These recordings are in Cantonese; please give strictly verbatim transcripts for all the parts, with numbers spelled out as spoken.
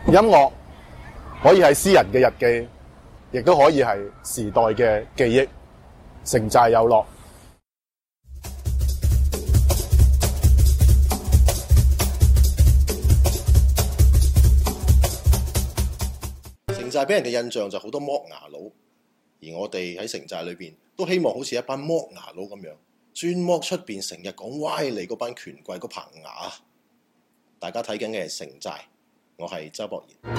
音樂可以係詩人嘅日記，亦都可以係時代嘅記憶。城寨有樂。 城寨俾人嘅印象就好多剝牙佬，而我哋喺城寨裏邊都希望好似一班剝牙佬咁樣，專剝出邊成日講歪理嗰班權貴嗰棚牙。大家睇緊嘅係城寨，我係周博賢。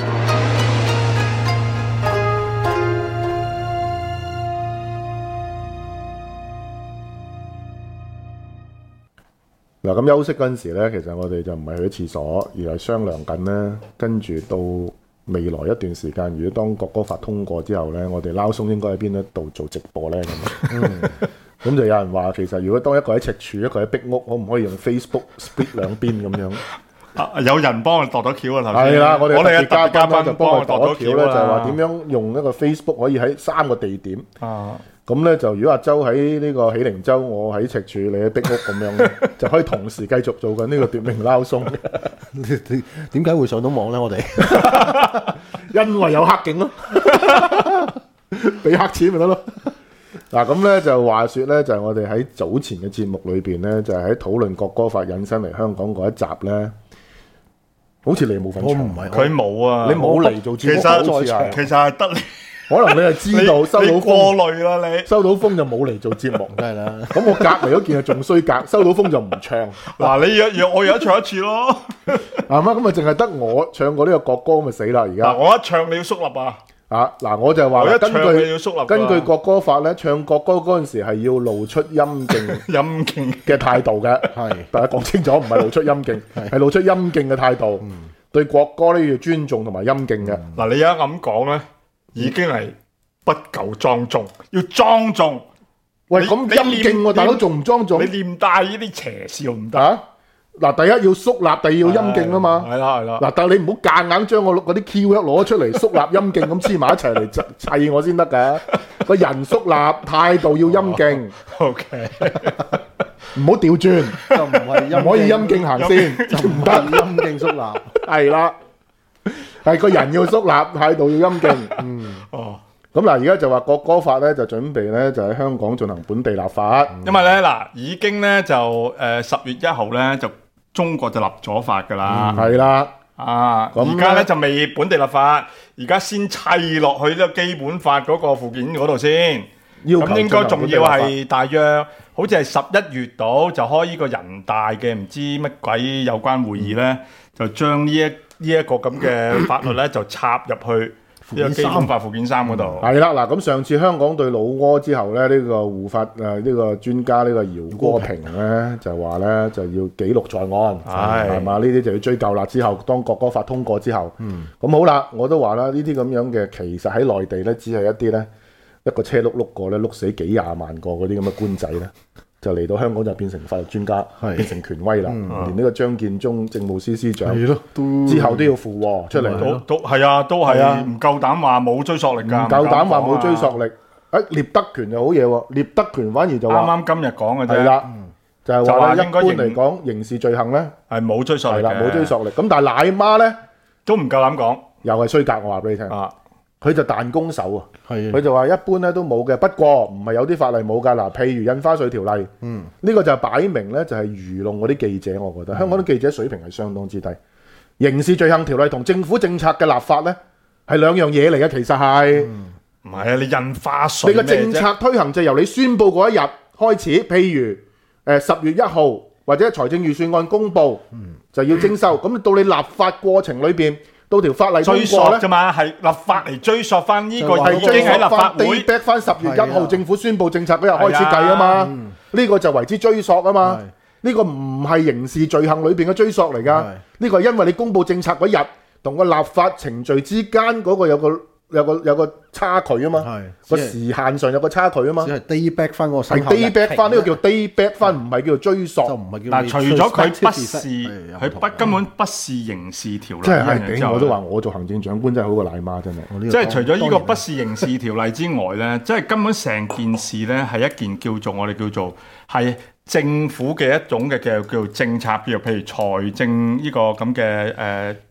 嗱，咁休息嗰陣時咧，其實我哋就唔係去咗廁所，而係商量緊咧，跟住到未來一段時間，如果當國歌法通過之後咧，我哋撈鬆應該喺邊一度做直播咧咁。嗯，咁就有人話，其實如果當一個喺赤柱，一個喺壁屋，可唔可以用 Facebook split 兩邊咁樣？ 啊、有人幫我度咗橋啊！頭先係啦，我哋嘅嘉嘉賓就幫我度咗橋咧，就係話點樣樣用一個 Facebook 可以喺三個地點。 啊？ 咁咧就如果阿周喺呢個喜靈洲，我喺赤柱，你喺壁屋咁樣咧，就可以同時繼續做緊呢個奪命撈鬆。 點解會上到網咧？我哋因為有黑警咯，俾黑錢咪得咯。嗱咁咧就話說咧，就係我哋喺早前嘅節目裏邊咧，就係喺討論國歌法引申嚟香港嗰一集咧，好似你冇份場， 我唔係佢冇啊！ 你冇嚟做其節目，好似實係其實係得你。 可能你係知道收到你過風， 濾啦你。 收到風就冇嚟做節目， 梗係啦。 咁我隔離嗰件係仲衰格，收到風就唔唱， 嗱，你約約我而家唱一次咯。 係嘛？咁啊，淨係得我唱過呢個國歌，咪死啦！而嗱， 家我一唱你要肅立啊！ 啊嗱，我就係話我一根唱你據要肅立㗎。 根據國歌法咧，唱國歌嗰陣時係要露出陰莖陰莖嘅態度嘅， 係大家講清楚，唔係露出陰莖，係露出陰莖嘅態度。對國歌咧要尊重同埋陰莖嘅。 嗱，你而家咁講咧，已經係不夠莊重，要莊重。 喂， 你咁陰你莖喎，大佬仲唔莊重你念帶呢啲邪笑唔得。 啊？嗱，第一要肅立，第二要陰莖啊嘛。 係啦係啦。 嗱，但係你唔好夾硬將我嗰啲 keyword 攞出嚟，肅立陰莖咁黐埋一齊嚟砌我先得㗎。個人肅立，態度要陰莖， O K， 唔好調轉， 就唔係陰唔可以陰莖行先， 就唔得陰莖肅立。 係啦，係個人要肅立，態度要陰莖。嗯， 哦， 咁嗱，而家就話國歌法咧，就準備咧就喺香港進行本地立法。 因為咧嗱，已經咧就誒十月一號咧就中國就立咗法㗎啦。 係啦。 啊， 咁而家咧就未本地立法，而家先砌落去呢個基本法嗰個附件嗰度先。 要求咁應該仲要進行本地係大約好似係十一月度就開呢個人大嘅唔知乜鬼有關會議咧，就將呢一呢一個咁嘅法律咧就插入去呢個基本法附件三嗰度。 係啦，嗱咁上次香港對老撾之後咧，呢、這個護法誒呢、這個專家呢個姚國平咧就話咧就要記錄在案， 係係嘛？呢啲就要追究啦。之後當國歌法通過之後，嗯，咁好啦，我都話啦，呢啲咁樣嘅其實喺內地咧，只係一啲咧一個車碌碌過咧碌死幾廿萬個嗰啲咁嘅官仔咧，就嚟到香港就變成法律專家， 係變成權威啦。 嗯連呢個張建宗政務司司長係咯，都之後都要附和出嚟。 都都係啊，都係係啊唔夠膽話冇追溯力㗎， 唔夠膽話冇追力。 溯力。誒聶德權就好嘢喎，聶德權反而就話啱啱今日講嘅啫， 係啦，就係就話話咧一般應該刑嚟講刑事罪行咧係冇追溯力嘅係啦冇追溯力。咁但係奶媽咧都唔夠膽講又係衰格，我話俾你聽， 啊！ 佢就彈弓手啊， 係佢就話一般咧都冇嘅，不過唔係有啲法例冇㗎嗱，譬如印花稅條例， 嗯呢個就係擺明咧就係愚弄嗰啲記者，我覺得香港啲記者水平係相當之低。刑事罪行條例同政府政策嘅立法咧係兩樣嘢嚟嘅，其實係。 唔係啊，你印花稅你個咩啫政策推行就由你宣佈嗰一日開始，譬如誒十月一號或者財政預算案公佈，就要徵收。咁到你立法過程裏邊，到條法例通追溯過咧啫，嘛，係立法嚟追溯翻呢個就係已經喺立法翻會 date back 翻十月一號係啊政府宣佈政策嗰日開始計啊嘛。呢個就為之追溯啊嘛。呢個唔係刑事罪行裏邊嘅追溯嚟㗎。 係呢個係因為你公佈政策嗰日同個立法程序之間嗰個有個有個有個差距啊嘛。 係個時限上有個差距啊嘛只。係 day back 翻嗰個係生效 day 日 back 期翻，呢個叫 day back 翻，唔係叫做追溯。 就唔係叫嗱，除咗佢不是係佢不根本不是刑事條例真係呢樣嘢之後係頂，我都話我做行政長官真係好過奶媽，真係。 即係除咗呢個不是刑事條例之外咧，即係根本成件事咧係一件叫做我哋叫做係政府嘅一種嘅叫叫做政策，譬如譬如財政呢個咁嘅誒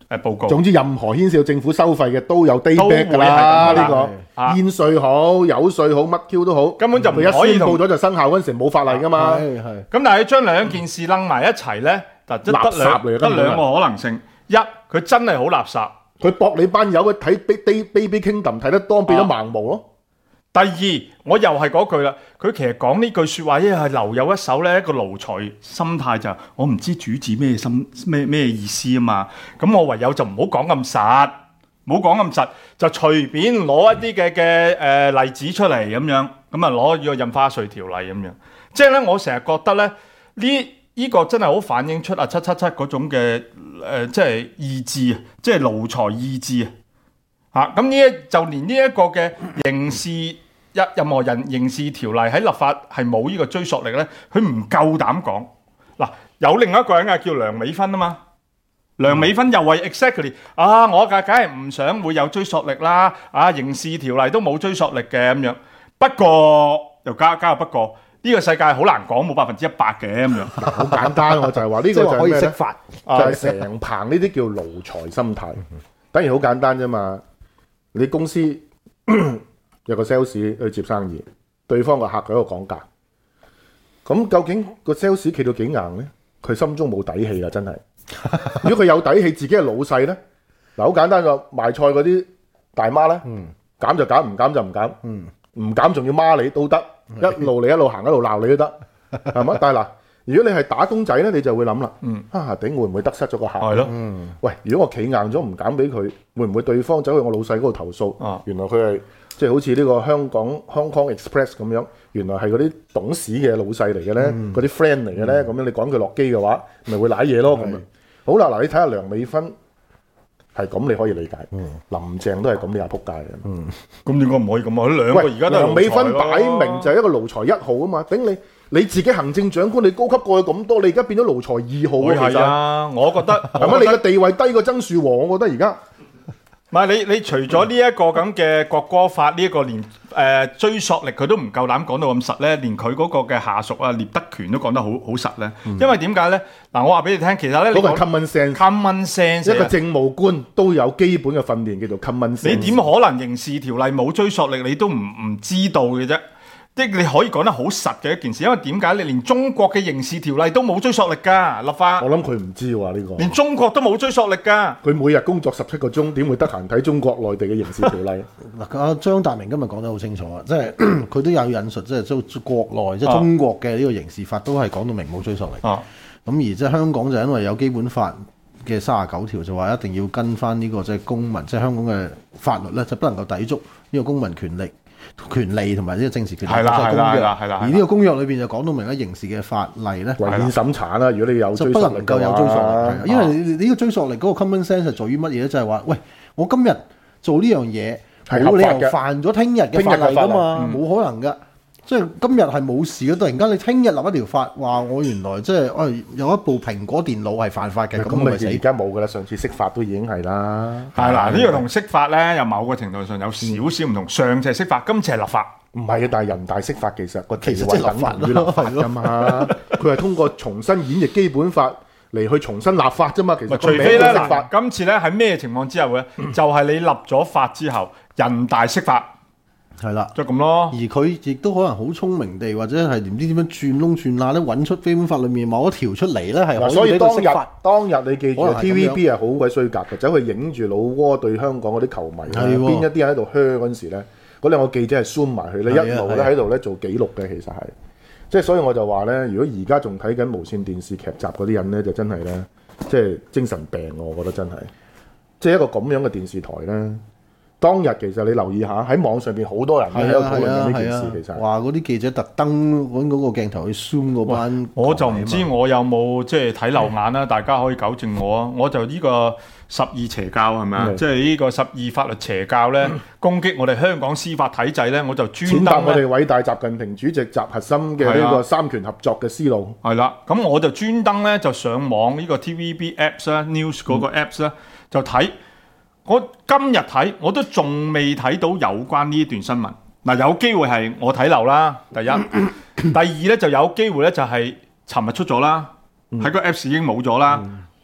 誒報告。 總之任何牽涉到政府收費嘅都有 day 都 back 㗎會係啦， 咁㗎呢個啊煙稅好、油稅好、乜 Q 都好， 根本就唔佢可以同一宣佈咗就生效嗰陣時冇法例㗎嘛。 係係咁但係將兩件事掕埋一齊咧，嗱即係得垃圾嚟兩得嘅根本係兩個可能性。一，佢真係好垃圾。 佢搏你班友去睇 Baby Baby Kingdom 睇得多，變咗盲毛咯。 第二，我又係嗰句啦，佢其實講呢句説話，因為係留有一手咧，一個奴才心態就係我唔知主子咩心咩咩意思啊嘛，咁我唯有就唔好講咁實，唔好講咁實，就隨便攞一啲嘅嘅誒例子出嚟咁樣，咁啊攞呢個印花稅條例咁樣，即係咧我成日覺得咧呢呢個真係好反映出啊七七七嗰種嘅誒、呃、即係意志啊，即係奴才意志啊。啊！咁呢一就連呢一個嘅刑事一任何人刑事條例喺立法係冇呢個追溯力咧，佢唔夠膽講。嗱，有另一個人啊叫梁美芬啊嘛，梁美芬又係 exactly 啊，我梗梗係唔想會有追溯力啦，啊刑事條例都冇追溯力嘅咁樣。不過又加加個不過，呢、這個世界好難講冇百分之一百嘅咁樣。 好簡單，我就係話呢個就即係話可以係咩咧？ 釋法， 就係成棚呢啲叫奴才心態，等於好簡單啫嘛。你公司有個 sales 去接生意，對方個客喺度講價，咁究竟個 sales 企到幾硬咧？佢心中冇底氣啦，真係。如果佢有底氣，自己係老細咧，嗱好簡單就賣菜嗰啲大媽咧，減就減，唔減就唔減，唔減仲要孖你都得，一路你一路行一路鬧你都得，係嘛？但係嗱，如果你係打工仔咧，你就會諗啦，啊頂會唔會得失咗個客？ 係咯， 喂，如果我企硬咗唔減俾佢，會唔會對方走去我老細嗰度投訴？ 啊原來佢係即係好似呢個香港 Hong Kong Express 咁樣，原來係嗰啲董事嘅老細嚟嘅咧，嗰啲 friend 嚟嘅咧，咁樣你趕佢落機嘅話，咪會舐嘢咯咁啊！好啦，嗱你睇下梁美芬係咁，你可以理解。林鄭都係咁，你係撲街嘅。 咁點解唔可以咁啊？佢兩個喂， 而家都係梁美芬奴才咯擺明就係一個奴才一號啊嘛！頂你你自己行政長官，你高級過佢咁多，你而家變咗奴才二號會啊！其實係啊，我覺得係咪你嘅地位低過曾樹和？我覺得而家。 唔係你你除咗呢一個咁嘅國歌法呢一個連誒、呃、追溯力佢都唔夠膽講到咁實咧，連佢嗰個嘅下屬啊聶德權都講得好好實咧。因為點解咧？嗱，我話俾你聽，其實咧嗰個係你講 common sense。 common sense 一個政務官都有基本嘅訓練，叫做 common sense。 你點可能刑事條例冇追溯力，你都唔唔知道嘅啫？即係你可以講得好實嘅一件事，因為點解你連中國嘅刑事條例都冇追溯力㗎？立法我諗佢唔知喎呢個。 連中國都冇追溯力㗎。 佢每日工作十七個鐘，點會得閒睇中國內地嘅刑事條例？ 嗱，阿張達明今日講得好清楚啊，即係佢都有引述，即係即國內即係中國嘅呢個刑事法都係講到明冇追溯力。 啊， 咁而即係香港就因為有基本法嘅三十九條，就話一定要跟翻呢個即係公民，即係香港嘅法律咧，就不能夠抵觸呢個公民權力。權利同埋呢個政治權利係啦國際公約， 係啦係啦而呢個公約裏邊就講到明咧，刑事嘅法例咧， 違憲審查啦，如果你有就不追溯力能夠有追溯力，係嘅話因為你呢個追溯力嗰個 common sense 係在於乜嘢咧？就係話，喂，我今日做呢樣嘢， 係合法嘅冇理由犯咗聽日嘅法例噶嘛，冇可能噶。即係今日係冇事嘅，突然間你聽日立一條法，話我原來即係哦有一部蘋果電腦係犯法嘅，咁我咪死。 而家冇噶啦，上次釋法都已經係啦。 係啦，呢個同釋法咧，有某個程度上有少少唔同。上次係釋法，今次係立法。 唔係啊，但係人大釋法其實個地其實即位係立法等於立法㗎嘛。佢係通過重新演繹基本法嚟去重新立法啫嘛。其實除非咧， 釋法嗱，今次咧喺咩情況之下咧？就係你立咗法之後，人大釋法。 係啦， 就咁咯。 而佢亦都可能好聰明地，或者係唔知點樣轉窿轉罅咧，揾出基本法裏面某一條出嚟咧，係可以俾所以當日佢釋法。 當日你記住可能係咁樣 T V B 係好鬼衰格嘅，走去影住老窩對香港嗰啲球迷啊， 係喎邊一啲人喺度噓嗰陣時咧，嗰兩個記者係 zoom 埋佢咧， 係啊一路咧係啊喺度咧做記錄嘅，其實係。即係所以我就話咧，如果而家仲睇緊無線電視劇集嗰啲人咧，就真係咧，即係精神病我覺得真係。即係一個咁樣嘅電視台咧。當日其實你留意下喺網上邊好多人喺度討論緊呢件事，其實話嗰啲記者特登揾嗰個鏡頭去 zoom 嗰班， 我就唔知我有冇即係睇漏眼啦，大家可以糾正我啊！我就呢個十二邪教係咪啊？即係呢個十二法律邪教咧，攻擊我哋香港司法體制咧，我就專踐踏登咧我哋偉大習近平主席習核心嘅呢個三權合作嘅思路。 係啦，咁我就專登咧就上網呢個 T V B Apps 啦、News 嗰個 Apps 咧就睇。我今日睇我都仲未睇到有關呢一段新聞。嗱，有機會係我睇漏啦。第一，第二咧就有機會咧就係尋日出咗啦，喺個 Apps 已經冇咗啦。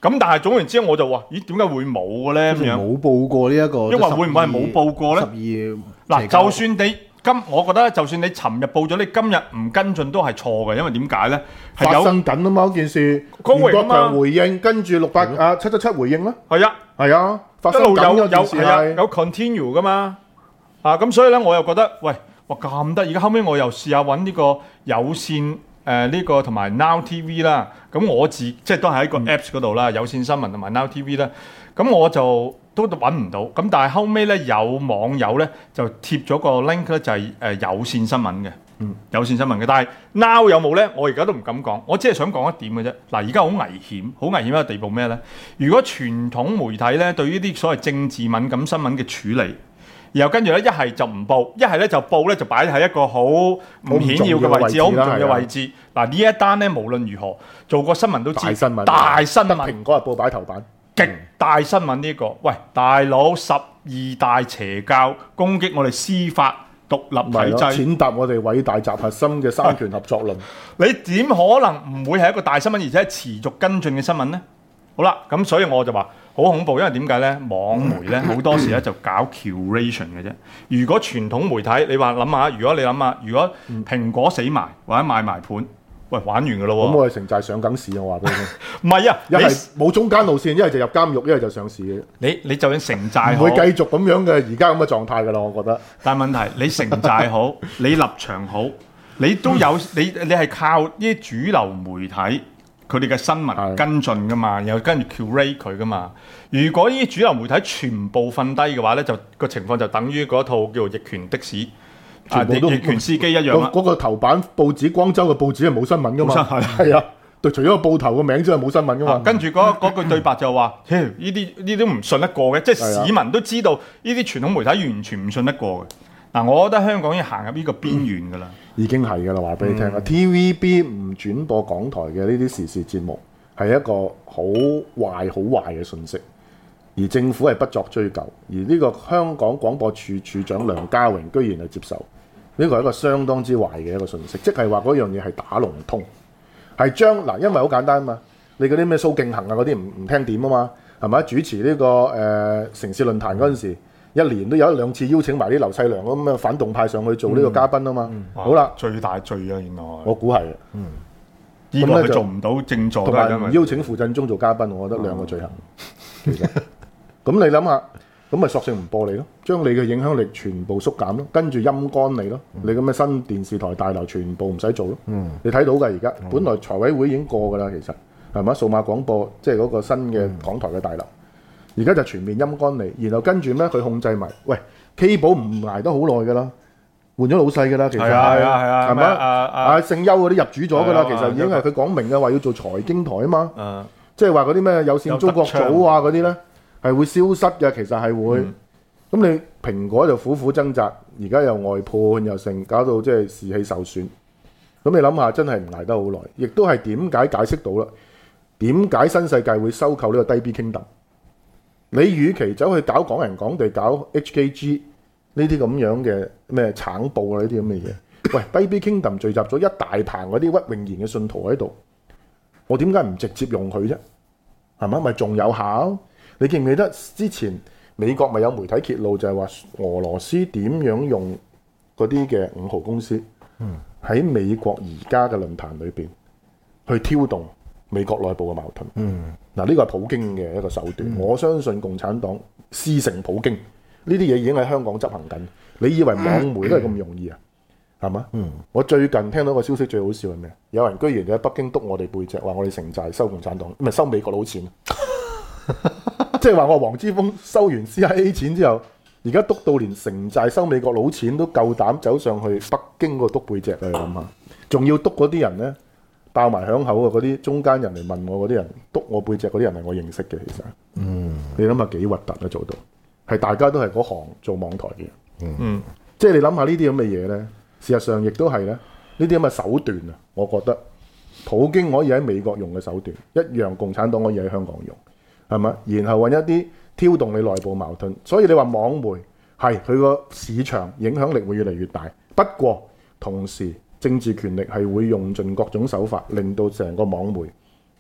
咁但係總言之，我就話：咦，點解會冇嘅咧？咁樣冇報過呢一個， 因為會唔會係冇報過咧？ 十二嗱，就算你今，我覺得就算你尋日報咗，你今日唔跟進都係錯嘅，因為點解咧？係發有生緊啊嘛，嗰件事。 江榮啊嘛袁國強回應，跟住六八啊七七七回應啦。 係啊， 係啊，發一路有生緊有嗰件事係啊係。 有 continue 噶嘛。啊，咁所以咧，我又覺得，喂，哇咁得意，後尾我又試下揾呢個有線。誒呢個同埋 Now T V 啦，咁我自即係都係喺個 Apps 嗰度啦，有線新聞同埋 Now T V 啦，咁我就都揾唔到，咁但係後尾咧有網友咧就貼咗個 link 咧就係誒有線新聞嘅，嗯，有線新聞嘅，但係 Now 有冇咧？我而家都唔敢講，我只係想講一點嘅啫。嗱，而家好危險，好危險一個地步咩咧？如果傳統媒體咧對於啲所謂政治敏感新聞嘅處理，然後跟住咧，一係就唔報，一係咧就報咧，就擺喺一個好唔顯要嘅位置，好唔重要嘅位置。嗱呢一單咧，無論如何做個新聞都知， 大新聞， 大新聞， 蘋果日報擺頭版， 極大新聞呢個。喂，大佬十二大邪教攻擊我哋司法獨立體制， 踐踏我哋偉大集合心嘅三權合作論。 你點可能唔會係一個大新聞，而且係持續跟進嘅新聞呢？好啦，咁所以我就話好恐怖，因為點解呢？網媒呢，好多時咧就搞 curation 嘅啫。如果傳統媒體，你話諗下，如果你諗下，如果蘋果死埋或者賣埋盤，喂玩完噶咯喎。 咁我哋城寨上緊市，我話俾你聽。 唔係啊， 一係冇中間路線，一係就入監獄，一係就上市嘅。 你你就算城寨好， 唔會繼續咁樣嘅而家咁嘅狀態噶啦，我覺得。 但係問題你城寨好，你立場好，你都有你你係靠呢啲主流媒體。佢哋嘅新聞跟進噶嘛，然後跟住 curate 佢噶嘛。如果呢啲主流媒體全部瞓低嘅話咧，就個情況就等於嗰套叫做逆權的士， 全部都逆權司機一樣啦。 嗰、嗰個頭版報紙，光州嘅報紙係冇新聞噶嘛？係啊，對，除咗個報頭嘅名之外冇新聞噶嘛。 啊、跟住嗰嗰句對白就話：，呢啲呢啲都唔信得過嘅，即係市民都知道呢啲傳統媒體完全唔信得過嘅。嗱，我覺得香港已經行入呢個邊緣㗎啦， 已經係㗎啦，話俾你聽啊 ！T V B 唔轉播港台嘅呢啲時事節目係一個好壞、好壞嘅訊息，而政府係不作追究，而呢個香港廣播處處長梁家榮居然係接受，呢個係一個相當之壞嘅一個訊息，即係話嗰樣嘢係打龍通，係將嗱，因為好簡單啊嘛，你嗰啲咩蘇敬恆啊嗰啲唔唔聽點啊嘛，係咪主持呢、呢個誒、呃、城市論壇嗰陣時。一年都有一兩次邀請埋啲劉細良咁嘅反動派上去做呢個嘉賓啊嘛，嗯、好啦， 最大罪啊原來， 我估係， 嗯，呢個佢做唔到正座， 同埋唔邀請傅振中做嘉賓，我覺得兩個罪行。嗯、其實，咁你諗下，咁咪索性唔播你咯，將你嘅影響力全部縮減咯，跟住陰乾你咯，嗯、你咁嘅新電視台大樓全部唔使做咯，嗯、你睇到㗎而家，嗯、本來財委會已經過㗎啦，其實係咪？數碼廣播即係嗰個新嘅港台嘅大樓。嗯而家就全面陰乾你，然後跟住咩？佢控制埋。喂 ，K 寶唔捱得好耐㗎啦，換咗老細㗎啦，其實係係啊， 係咪啊？啊，聖優嗰啲入主咗㗎啦， 啊、 其實已經係佢講明嘅話要做財經台啊嘛。 啊即係話嗰啲咩有線中國組啊嗰啲咧係會消失嘅，其實係會。咁、嗯、你蘋果就苦苦掙扎，而家又外判又成，搞到即係士氣受損。咁你諗下，真係唔捱得好耐，亦都係點解解釋到啦？點解新世界會收購呢個低 B Kingdom？你與其走去搞港人港地，搞 H K G 呢啲咁樣嘅咩橙報啊呢啲咁嘅嘢，喂，低 B Kingdom 聚集咗一大棚嗰啲屈永賢嘅信徒喺度，我點解唔直接用佢啫？係咪？咪仲有效？你記唔記得之前美國咪有媒體揭露就係話俄羅斯點樣用嗰啲嘅五號公司喺美國而家嘅論壇裏邊去挑動美國內部嘅矛盾？嗯。嗱，呢個係普京嘅一個手段，嗯、我相信共產黨師承普京，呢啲嘢已經喺香港執行緊。你以為網媒都係咁容易啊？係嘛？嗯，我最近聽到個消息最好笑係咩？有人居然就喺北京督我哋背脊，話我哋城寨收共產黨，唔係收美國佬錢。即係話我黃之鋒收完 C I A 錢之後，而家督到連城寨收美國佬錢都夠膽走上去北京嗰度督背脊啊！你諗下，仲要督嗰啲人咧？爆埋響口啊！嗰啲中間人嚟問我嗰啲人，督我背脊嗰啲人係我認識嘅，其實。嗯。你諗下幾核突啊！做到係大家都係嗰行做網台嘅。嗯。即係你諗下呢啲咁嘅嘢咧，事實上亦都係咧呢啲咁嘅手段啊！我覺得普京可以喺美國用嘅手段，一樣共產黨可以喺香港用，係咪？然後揾一啲挑動你內部矛盾，所以你話網媒係佢個市場影響力會越嚟越大，不過同時。政治權力係會用盡各種手法，令到成個網媒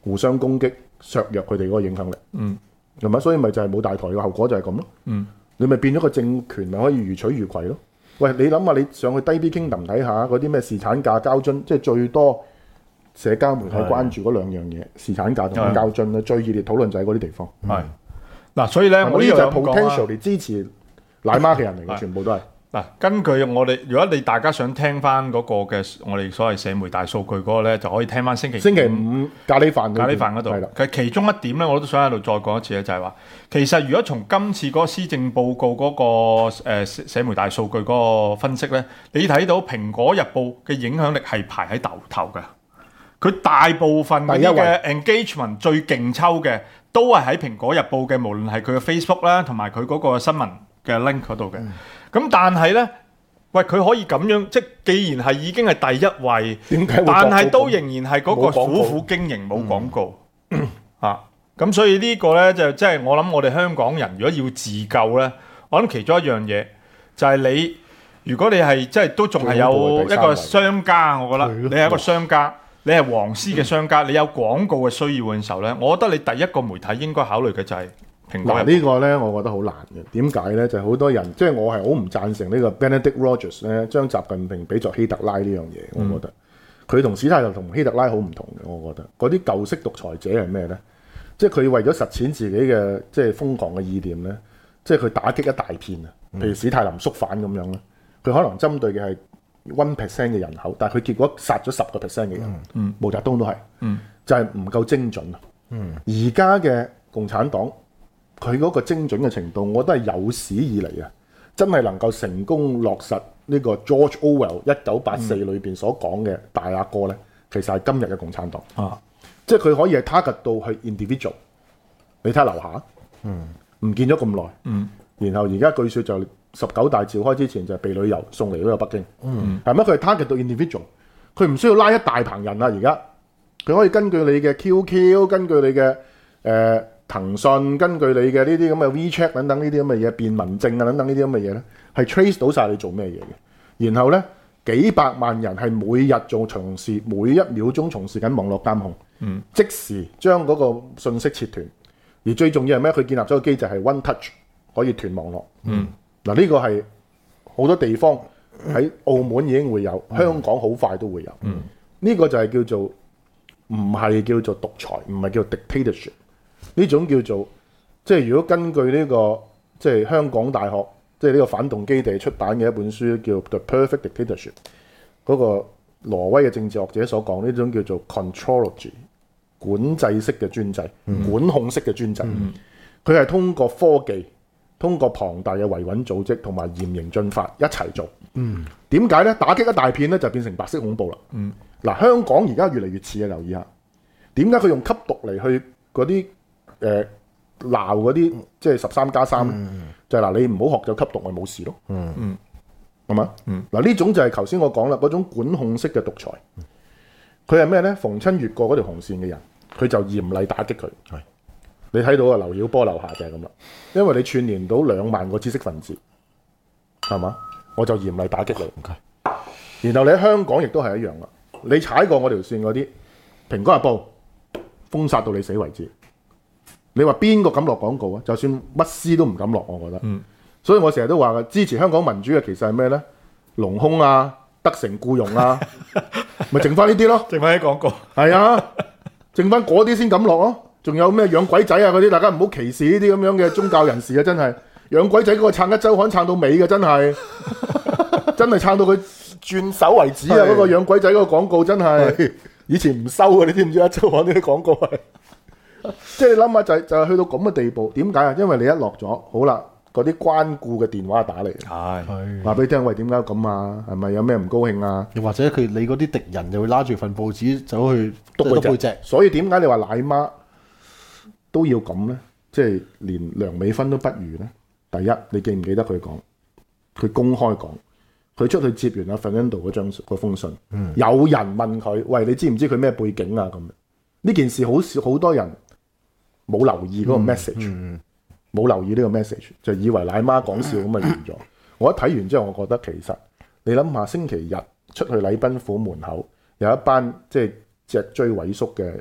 互相攻擊，削弱佢哋嗰個影響力。 嗯， 係咪？所以咪就係冇大台嘅後果就係咁咯。 嗯， 你咪變咗個政權咪可以如取如攜咯。喂，你諗下，你上去低 B Kingdom 睇下嗰啲咩侍產假膠樽，即係最多社交媒體關注嗰兩樣嘢，侍產假同埋膠樽咧，最熱烈討論就喺嗰啲地方。 係嗱，所以咧，我呢呢就係度咁講啊 potentially 支持奶媽嘅人嚟嘅，全部都係。 嗱，根據我哋，如果你大家想聽翻嗰個嘅我哋所謂社媒大數據嗰個咧，就可以聽翻星期星期五咖喱飯咖喱飯嗰度係啦。 其實其中一點咧，我都想喺度再講一次咧，就係話，其實如果從今次嗰個施政報告嗰、個、呃、社社媒大數據嗰個分析咧，你睇到《蘋果日報》嘅影響力係排喺頭頭嘅。佢大部分嗰啲嘅 engagement 最勁抽嘅，都係喺《蘋果日報》嘅，無論係佢嘅 Facebook 啦，同埋佢嗰個新聞嘅 link 嗰度嘅。咁、嗯、但係咧，喂，佢可以咁樣，即係既然係已經係第一位， 點解會但係都仍然係嗰個冇廣告苦苦經營冇廣告、嗯、啊！咁所以呢個咧就即係我諗，我哋香港人如果要自救咧，我諗其中一樣嘢就係你，如果你係即係都仲係有一個商家，我覺得你係一個商家。你係黃絲嘅商家，你有廣告嘅需要嘅時候咧，我覺得你第一個媒體應該考慮嘅就係蘋果。 嗱，呢個咧，我覺得好難嘅。點解咧？就係、是、好多人，即係我係好唔贊成呢個 Benedict Rogers 咧，將習近平比作希特拉呢樣嘢。我覺得佢同、嗯、史太林同希特拉好唔同嘅。我覺得嗰啲舊式獨裁者係咩咧？即係佢為咗實踐自己嘅即係瘋狂嘅意念咧，即係佢打擊一大片啊。譬如史太林肅反咁樣咧，佢可能針對嘅係one percent 嘅人口，但係佢結果殺咗十個 percent 嘅人，嗯、毛澤東都係，嗯、就係唔夠精準啊！而家嘅共產黨，佢嗰個精準嘅程度，我覺得係有史以嚟啊，真係能夠成功落實呢個 George Orwell 一九八四裏邊所講嘅大阿哥咧，其實係今日嘅共產黨，啊、即係佢可以係 target 到去 individual。你睇下樓下，唔、嗯、見咗咁耐，嗯、然後而家據說就十九大召開之前就被旅遊送嚟呢個北京，係咪、嗯？佢係 target 到 individual，佢唔需要拉一大棚人啦。而家佢可以根據你嘅 Q Q， 根據你嘅誒、呃、騰訊，根據你嘅呢啲咁嘅 WeChat 等等呢啲咁嘅嘢，便民證啊等等呢啲咁嘅嘢咧，係 trace 到晒你做咩嘢嘅。然後咧幾百萬人係每日做從事，每一秒鐘從事緊網絡監控，嗯、即時將嗰個信息切斷。而最重要係咩？佢建立咗個機制係 One Touch 可以斷網絡。嗯嗱，呢個係好多地方喺澳門已經會有，嗯、香港好快都會有。呢、嗯、個就係叫做唔係叫做獨裁，唔係叫 dictatorship。呢種叫做即係如果根據呢、這個即係香港大學即係呢個反動基地出版嘅一本書叫 The Perfect Dictatorship， 嗰個挪威嘅政治學者所講呢種叫做 contrology 管制式嘅專制，嗯、管控式嘅專制。佢係、嗯、通過科技。通過龐大嘅維穩組織同埋嚴刑峻法一齊做，點解咧？打擊一大片咧就變成白色恐怖啦。嗱、嗯，香港而家越嚟越似啊！留意下，點解佢用吸毒嚟去嗰啲誒鬧嗰啲即係十三加三？就係嗱，你唔好學咗吸毒，咪冇事咯。嗯，係嘛？嗱，呢種就係頭先我講啦，嗰種管控式嘅獨裁。佢係咩咧？逢親越過嗰條紅線嘅人，佢就嚴厲打擊佢。係。你睇到啊，劉曉波樓下就係咁啦，因為你串連到兩萬個知識分子，係嘛？我就嚴厲打擊你。Okay. 然後你喺香港亦都係一樣啦，你踩過我條線嗰啲，蘋果日報封殺到你死為止。你話邊個敢落廣告啊？就算乜絲都唔敢落，我覺得。嗯、所以我成日都話嘅，支持香港民主嘅其實係咩咧？隆胸啊，德成僱傭啊，咪剩翻呢啲咯， 剩翻啲廣告。 係啊，剩翻嗰啲先敢落咯。仲有咩養鬼仔啊嗰啲，大家唔好歧視呢啲咁樣嘅宗教人士啊！真係養鬼仔嗰個撐一週刊撐到尾嘅，真係真係撐到佢轉手為止啊！嗰的個養鬼仔嗰個廣告真係的以前唔收嘅，你知唔知啊？週刊呢啲廣告係即係你諗下就係、是、就係、是、去到咁嘅地步，點解啊？因為你一落咗，好啦，嗰啲關顧嘅電話打嚟，係話俾你聽，喂，點解咁啊？係咪有咩唔高興啊？ 又或者佢你嗰啲敵人就會拉住份報紙走去篤背脊， 所以點解你話奶媽都要咁咧，即係連梁美芬都不如咧。第一，你記唔記得佢講？佢公開講，佢出去接完阿 Fernando 嗰張嗰封信，嗯、有人問佢：喂，你知唔知佢咩背景啊？咁呢件事好少，好多人冇留意嗰個 message，冇、嗯嗯、留意呢個 message，就以為奶媽講笑咁啊完咗。嗯、我一睇完之後，我覺得其實你諗下，星期日出去禮賓府門口有一班即係脊椎萎縮嘅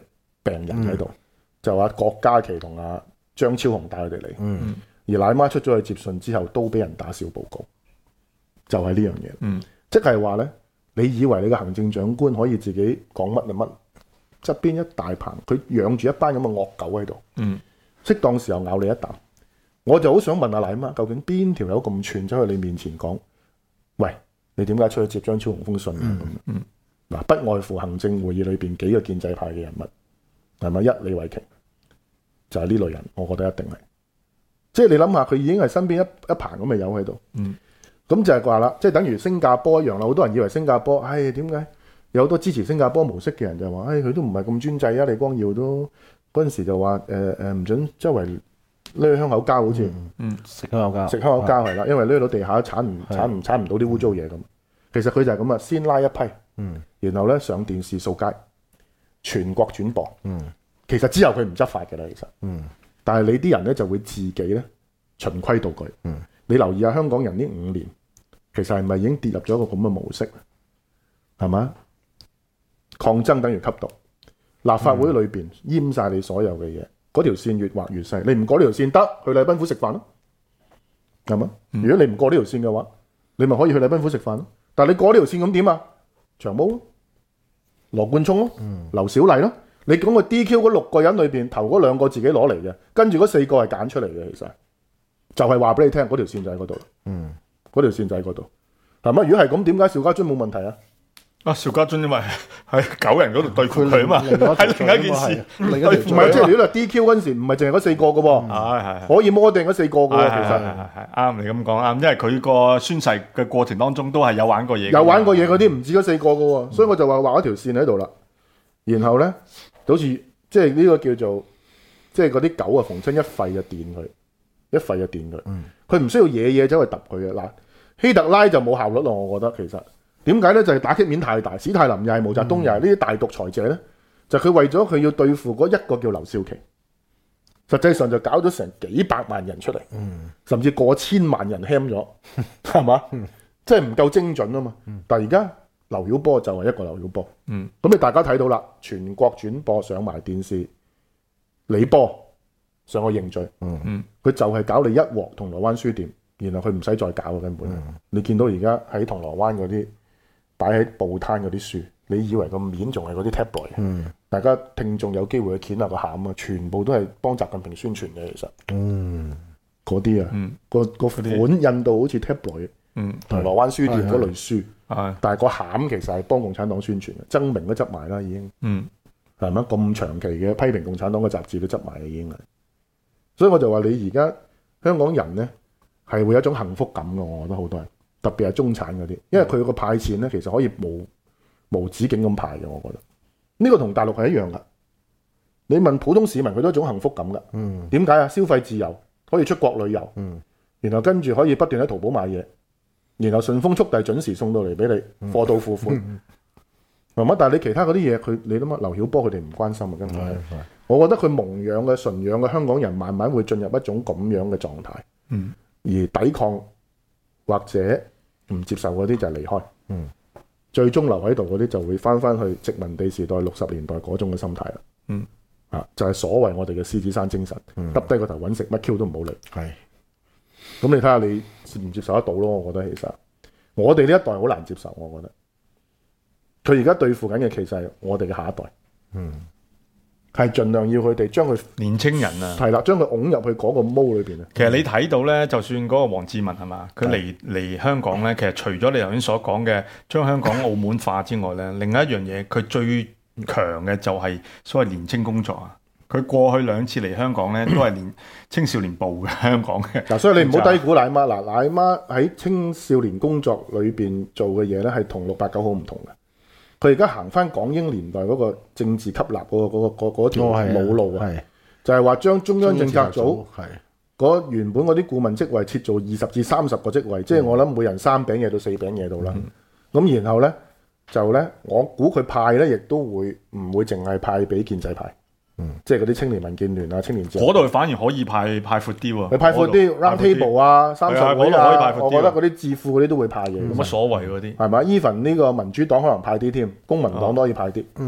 病人喺度，嗯、就話郭家麒同阿張超雄帶佢哋嚟， 嗯、 而奶媽出咗去接信之後，都俾人打小報告，就係、是、呢樣嘢。 嗯、 即係話咧，你以為你嘅行政長官可以自己講乜就乜，側邊一大棚，佢養住一班咁嘅惡狗喺度， 嗯、 適當時候咬你一啖。我就好想問阿奶媽，究竟邊條友咁串走去你面前講？喂，你點解出去接張超雄封信啊？咁、 嗯， 嗱、嗯，不外乎行政會議裏邊幾個建制派嘅人物，係咪？一李慧瓊就係、是、呢類人，我覺得一定係。即係你諗下，佢已經係身邊一一棚咁嘅友喺度。 嗯， 咁就係話啦，即係等於新加坡一樣啦。好多人以為新加坡，唉，點解有好多支持新加坡模式嘅人就話，唉，佢都唔係咁專制啊。李光耀都嗰陣時就話，誒誒唔準周圍濺香口膠，好似嗯食香口膠， 食香口膠係啦，因為濺到地下鏟唔鏟唔鏟唔到啲污糟嘢咁。其實佢就係咁啊，先拉一批， 嗯， 然後咧上電視掃街，全國轉播， 嗯， 其實之後佢唔執法嘅啦，其實， 嗯， 但係你啲人咧就會自己咧循規蹈矩， 嗯， 你留意下香港人呢五年，其實係咪已經跌入咗一個咁嘅模式？係嘛？抗爭等於吸毒，立法會裏邊閹晒你所有嘅嘢。嗰條線越畫越細，你唔過呢條線得去禮賓府食飯咯，係嘛？嗯、如果你唔過呢條線嘅話，你咪可以去禮賓府食飯咯。但係你過呢條線咁點啊？長毛咯，羅冠聰咯，嗯、劉小麗咯，你講個 D Q 嗰六個人裏邊頭嗰兩個自己攞嚟嘅，跟住嗰四個係揀出嚟嘅，其實就係話俾你聽，嗰條線就喺嗰度。嗯，嗰條線就喺嗰度。係嘛？如果係咁，點解邵家臻冇問題啊？ 啊，邵家臻因為喺九人嗰度對付佢啊嘛，係另一件事。 唔係即係如果係 D Q 嗰陣時，唔係淨係嗰四個嘅喎， 係係可以摸定嗰四個嘅喎，其實係係啱你咁講啱，因為佢個宣誓嘅過程當中都係有玩過嘢， 有玩過嘢嗰啲唔止嗰四個嘅喎，所以我就話畫一條線喺度啦。然後咧，好似即係呢個叫做即係嗰啲狗啊，逢親一吠就電佢，一吠就電佢。佢唔需要嘢嘢走去揼佢嘅嗱。希特拉就冇效率咯，我覺得其實。點解咧？就係、是、打擊面太大，史泰林又係毛澤東又係呢啲大獨裁者咧，就佢、是、為咗佢要對付嗰一個叫劉少奇，實際上就搞咗成幾百萬人出嚟，嗯、甚至過千萬人 ham 咗，係嘛？即係唔夠精準啊嘛。嗯、但係而家劉曉波就係一個劉曉波，咁、嗯、你大家睇到啦，全國轉播上埋電視，李波上個認罪，佢、嗯、就係搞你一鑊銅鑼灣書店，然後佢唔使再搞嘅根本。嗯、你見到而家喺銅鑼灣嗰啲。擺喺報攤嗰啲書，你以為個面仲係嗰啲 tabloid？嗯，大家聽眾有機會去掀下個餡啊，全部都係幫習近平宣傳嘅，其實。嗯，嗰啲啊，嗯、個個款印到好似 tabloid，嗯，銅鑼灣書店嗰類書， 係， 但係個餡其實係幫共產黨宣傳嘅，曾明都執埋啦，已經。嗯，係咪咁長期嘅批評共產黨嘅雜誌都執埋啦，已經係。所以我就話你而家香港人咧係會有一種幸福感嘅，我覺得好多人。特別係中產嗰啲，因為佢個派錢咧，其實可以無無止境咁派嘅，我覺得呢、這個同大陸係一樣噶。你問普通市民，佢都有一種幸福感噶。嗯，點解啊？消費自由，可以出國旅遊，嗯，然後跟住可以不斷喺淘寶買嘢，然後順豐速遞準時送到嚟俾你，貨到付款，係嘛、嗯？但係你其他嗰啲嘢，佢你諗下，劉曉波佢哋唔關心啊，根本。係係。我覺得佢蒙養嘅純養嘅香港人，慢慢會進入一種咁樣嘅狀態，嗯，而抵抗或者。唔接受嗰啲就係離開，嗯，最終留喺度嗰啲就會翻翻去殖民地時代六十年代嗰種嘅心態啦，嗯，啊，就係、是、所謂我哋嘅獅子山精神，耷低個頭揾食，乜 Q 都唔好理，係是，咁你睇下你接唔接受得到咯？我覺得其實我哋呢一代好難接受，我覺得佢而家對付緊嘅其實係我哋嘅下一代，嗯。係盡量要佢哋將佢年青人啊， 係啦，將佢拱入去嗰個毛裏邊啊。 其實你睇到咧，就算嗰個黃志文係嘛，佢嚟嚟香港咧，其實除咗你頭先所講嘅將香港澳門化之外咧，另一樣嘢佢最強嘅就係所謂年青工作啊。佢過去兩次嚟香港咧，都係年青少年部嘅香港嘅。嗱， 所以你唔好低估奶媽。嗱，奶媽喺青少年工作裏邊做嘅嘢咧，係同六八九好唔同嘅。佢而家行翻港英年代嗰個政治吸納嗰、嗰個嗰、嗰個嗰條老路啊，就係話將中央政策組嗰原本嗰啲顧問職位設做二十至三十個職位，即係、嗯、我諗每人三餅嘢到四餅嘢到啦。咁、嗯、然後咧就咧，我估佢派咧亦都會唔會淨係派俾建制派？嗯，即係嗰啲青年民建聯啊、青年自由， 嗰度反而可以派派闊啲喎。 佢派闊啲 round table 啊、三十會啊，我覺得嗰啲智庫嗰啲都會派嘢， 冇乜所謂嗰啲。 係咪？even 呢個民主黨可能派啲添，公民黨都可以派啲。嗯。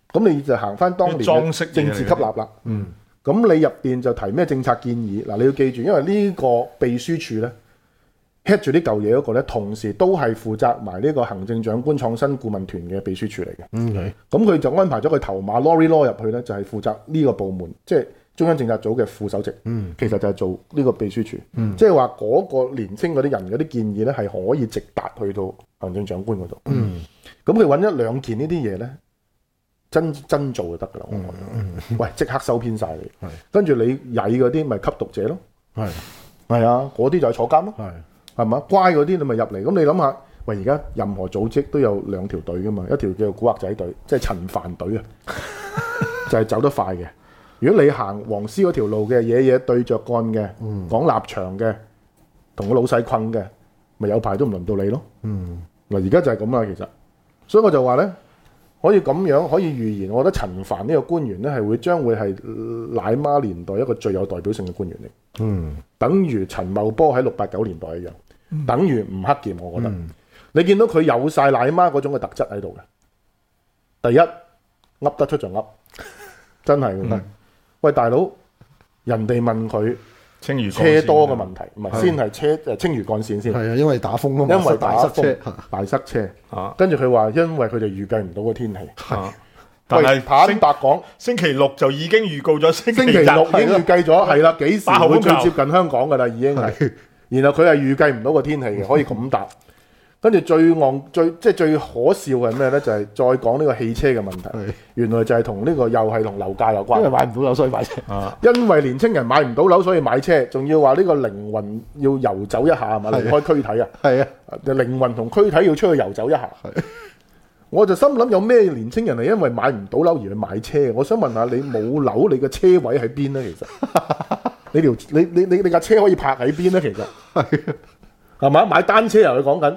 咁你就行翻當年裝飾嘅政治吸納啦。 嗯， 咁你入邊就提咩政策建議？嗱，你要記住，因為呢個秘書處咧 head 住啲舊嘢嗰個咧，同時都係負責埋呢個行政長官創新顧問團嘅秘書處嚟嘅。 OK， 咁佢就安排咗佢頭馬 Lori Law 入去咧，就係負責呢個部門，即係中央政策組嘅副首席。 嗯， 其實就係做呢個秘書處。 嗯， 即係話嗰個年青嗰啲人嗰啲建議咧，係可以直達去到行政長官嗰度。 嗯， 咁佢揾一兩件呢啲嘢咧，真真做就得㗎啦。我覺得，喂，即刻收編晒你。 係， 跟住你曳嗰啲咪吸毒者咯。 係， 係啊，嗰啲就係坐監咯。 係， 係嘛？乖嗰啲你咪入嚟。咁你諗下，喂，而家任何組織都有兩條隊㗎嘛，一條叫做古惑仔隊，即係陳凡隊啊，就係走得快嘅。如果你行黃絲嗰條路嘅，嘢嘢對着幹嘅，講立場嘅，同個老細困嘅，咪有排都唔輪到你咯。 嗯， 嗱，而家就係咁啦，其實，所以我就話咧，可以咁樣可以預言，我覺得陳凡呢個官員咧係會將會係奶媽年代一個最有代表性嘅官員嚟。 嗯， 等於陳茂波喺六八九年代一樣， 嗯、 等於吳克儉，我覺得。 嗯、 你見到佢有晒奶媽嗰種嘅特質喺度嘅。第一，噏得出就噏，真係嘅。嗯、喂，大佬，人哋問佢青嶼車多嘅問題，唔係先係車誒青嶼幹線先。 係啊，因為打風啊嘛， 因為打風大塞車， 大塞車。 啊， 跟住佢話，因為佢哋預計唔到個天氣。 啊但係坦白講， 星期六就已經預告咗星期星期六已經預計咗，係啦，幾時會最接近香港㗎啦？已經係。然後佢係預計唔到個天氣嘅，可以咁答。跟住最戇最即係最可笑嘅係咩咧？就係、是、再講呢個汽車嘅問題。原來就係同呢個又係同樓價有關。 因為買唔到樓所以買車。 啊， 因為年青人買唔到樓所以買車，仲要話呢個靈魂要遊走一下係嘛？離開軀體啊。 係啊， 靈魂同軀體要出去遊走一下。我就心諗有咩年青人係因為買唔到樓而去買車？我想問下你冇樓，你個車位喺邊咧？其實你條你你你你架車可以泊喺邊咧？其實係係嘛？買單車又佢講緊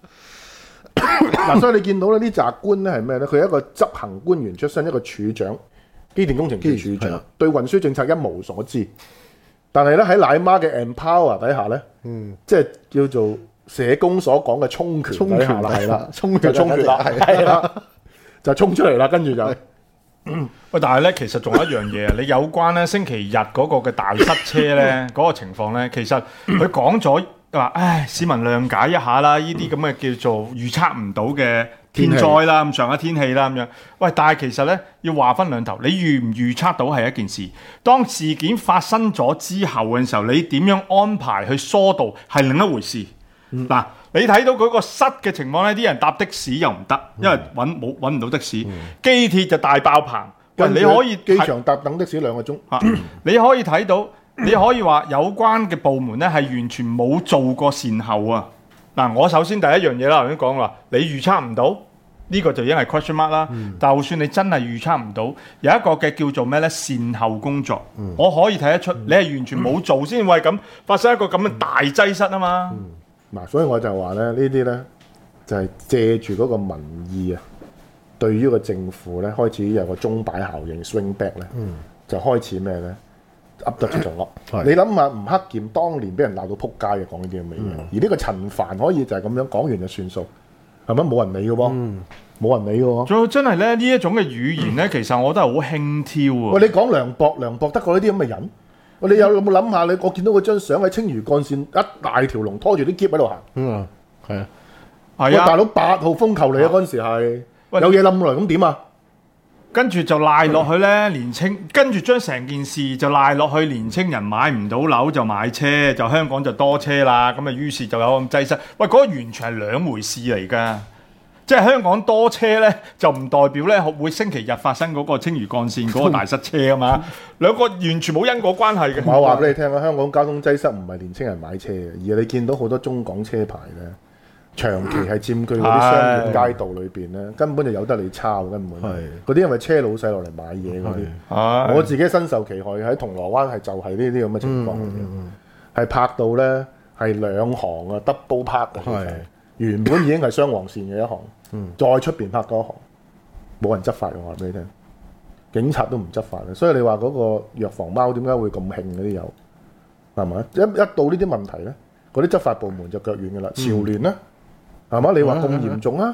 嗱，所以你見到咧呢紮官咧係咩咧？佢係一個執行官員出身，一個處長，機電工程處處長，對運輸政策一無所知。但係咧喺奶媽嘅 empower 底下咧，嗯，即係叫做社工所講嘅充權底下啦，係啦， 充就充權啦，係啦，就衝出嚟啦，跟住就。 喂，但係咧，其實仲有一樣嘢啊！你有關咧星期日嗰個嘅大塞車咧，嗰個情況咧，其實佢講咗話，唉，市民諒解一下啦，呢啲咁嘅叫做預測唔到嘅天災啦，咁上下天氣啦咁樣。喂，但係其實咧要話分兩頭，你預唔預測到係一件事，當事件發生咗之後嘅時候，你點樣安排去疏導係另一回事。嗱、嗯，你睇到嗰個塞嘅情況咧，啲人搭的士又唔得，因為揾冇揾唔到的士，嗯、機鐵就大爆棚。喂，你可以機場搭等的士兩個鐘、 啊，你可以睇到，你可以話有關嘅部門咧係完全冇做過善後啊！嗱，我首先第一樣嘢啦，頭先講話，你預測唔到呢、這個就已經係 question mark 啦。嗯、就算你真係預測唔到，有一個嘅叫做咩咧善後工作，嗯、我可以睇得出你係完全冇做先為咁發生一個咁嘅大擠塞啊嘛。 嗱、嗯，所以我就話咧，呢啲咧就係、是、借住嗰個民意啊。對於個政府咧，開始有個鐘擺效應 swing back 咧，嗯、就開始咩咧？噏得出就噏。你諗下，吳克儉當年俾人鬧到撲街嘅，講呢啲咁嘅嘢。嗯、而呢個陳帆可以就係咁樣講完就算數，係咪？冇人理嘅喎，冇、嗯、人理嘅喎。仲有真係咧，呢一種嘅語言咧，其實我覺得係好輕佻啊。 喂，你講梁博，梁博得過呢啲咁嘅人？喂，你有有冇諗下？你我見到嗰張相喺青嶼幹線，一大條龍拖住啲篋喺度行。 嗯，係啊， 係啊。大佬八號風球嚟啊！嗰陣時係。喂，有嘢冧落嚟咁點啊？ 跟住就賴落去咧，年青跟住將成件事就賴落去，年青人買唔到樓就買車，就香港就多車啦。咁啊，於是就有咁擠塞。喂，嗰、那個完全係兩回事嚟㗎。即係香港多車咧，就唔代表咧會星期日發生嗰個青嶼幹線嗰個大塞車啊嘛。兩個完全冇因果關係嘅。 我話俾你聽啊，香港交通擠塞唔係年青人買車嘅，而係你見到好多中港車牌咧。長期係佔據嗰啲商業街道裏邊咧，根本就有得你抄，根本嗰啲因為車老細落嚟買嘢嗰啲，我自己身受其害喺銅鑼灣係就係呢啲咁嘅情況嘅，係、嗯、拍到咧係兩行啊 double park 嘅，原本已經係雙黃線嘅一行，嗯、再出邊拍多一行，冇人執法嘅，我話俾你聽，警察都唔執法嘅，所以你話嗰個藥房貓點解會咁興嗰啲有係咪？一一到呢啲問題咧，嗰啲執法部門就腳軟嘅啦，潮聯啦。係嘛？你話咁嚴重啊？